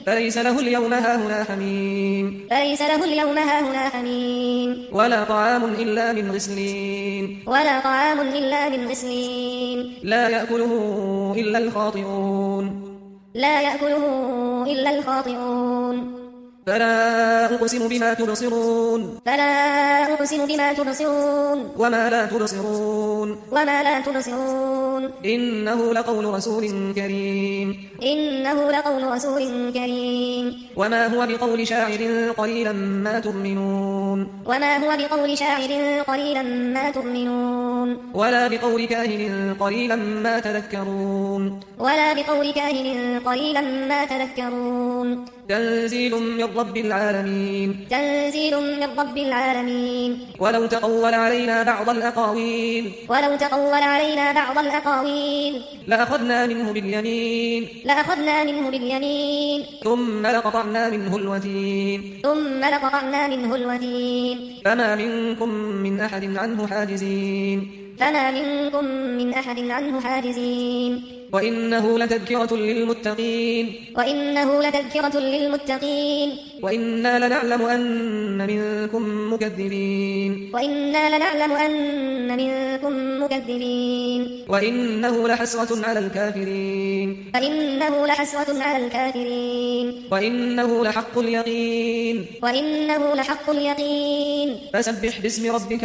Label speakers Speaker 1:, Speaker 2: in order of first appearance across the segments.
Speaker 1: فليس له اليوم هاهنا حميم
Speaker 2: فليس له اليوم هاهنا حميم
Speaker 1: ولا طعام إلا من غسلين
Speaker 2: ولا طعام إلا من غسلين
Speaker 1: لا يأكله إلا الخاطئون
Speaker 2: لا يأكله إلا الخاطئون
Speaker 1: فلا أقسم بما تبصرون
Speaker 2: فلا أقسم بما تبصرون
Speaker 1: وما لا تبصرون
Speaker 2: وما لا تبصرون
Speaker 1: إنه لقول رسول كريم
Speaker 2: إنه لقول رسول كريم
Speaker 1: وما هو بقول شاعر قليلا ما تؤمنون
Speaker 2: وما هو بقول شاعر قليلا ما تؤمنون
Speaker 1: ولا بقول كاهن قليلا ما تذكرون
Speaker 2: ولا بقول كاهن قليلا ما تذكرون
Speaker 1: تنزيل من رب العالمين
Speaker 2: تنزيل من رب العالمين
Speaker 1: ولو تقول علينا بعض الأقاويل
Speaker 2: ولو تقول علينا بعض الأقاويل
Speaker 1: لأخذنا منه باليمين
Speaker 2: لأخذنا منه باليمين
Speaker 1: ثم لقطعنا منه الوتين
Speaker 2: ثم لقطعنا منه الوتين
Speaker 1: فما منكم من أحد عنه حاجزين
Speaker 2: فما منكم من أحد عنه حاجزين
Speaker 1: وإنه لتذكرة للمتقين
Speaker 2: وإنه لتذكرة للمتقين
Speaker 1: وإنا لنعلم أن منكم مكذبين
Speaker 2: وإنا لنعلم أن منكم مكذبين
Speaker 1: وإنه لحسرة على الكافرين
Speaker 2: فإنه لحسرة على الكافرين
Speaker 1: وإنه لحق اليقين
Speaker 2: وإنه لحق اليقين
Speaker 1: فسبح باسم ربك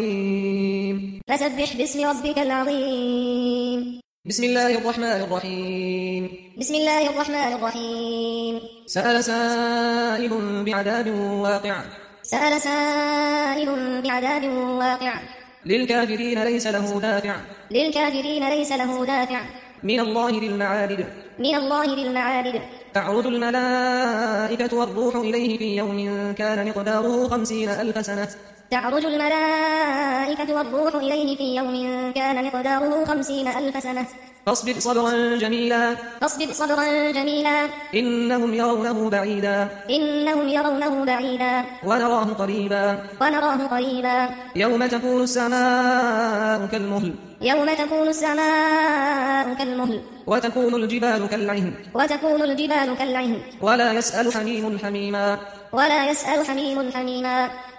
Speaker 1: العظيم
Speaker 2: فسبح باسم ربك العظيم
Speaker 1: بسم الله الرحمن الرحيم
Speaker 2: بسم الله الرحمن الرحيم
Speaker 1: سأل سائل بعذاب واقع
Speaker 2: سأل سائل بعذاب واقع
Speaker 1: للكافرين ليس له دافع
Speaker 2: للكافرين ليس له دافع
Speaker 1: من الله ذي المعارج
Speaker 2: من الله ذي المعارج
Speaker 1: تعرج الملائكة والروح إليه في يوم كان مقداره 50,000 سنة
Speaker 2: تعرج الملائكة والروح إليه في يوم كان مقداره 50,000 سنة
Speaker 1: فاصبر صبرا جميلا
Speaker 2: فاصبر صبرا جميلا
Speaker 1: إنهم يرونه بعيدا
Speaker 2: إنهم يرونه بعيدا
Speaker 1: ونراه قريبا
Speaker 2: ونراه قريبا
Speaker 1: يوم تكون السماء كالمهل
Speaker 2: يوم تكون السماء كالمهل
Speaker 1: وتكون الجبال كالعهن
Speaker 2: وتكون الجبال كالعهن
Speaker 1: ولا يسأل حميم حميما
Speaker 2: ولا يسأل حميم حميما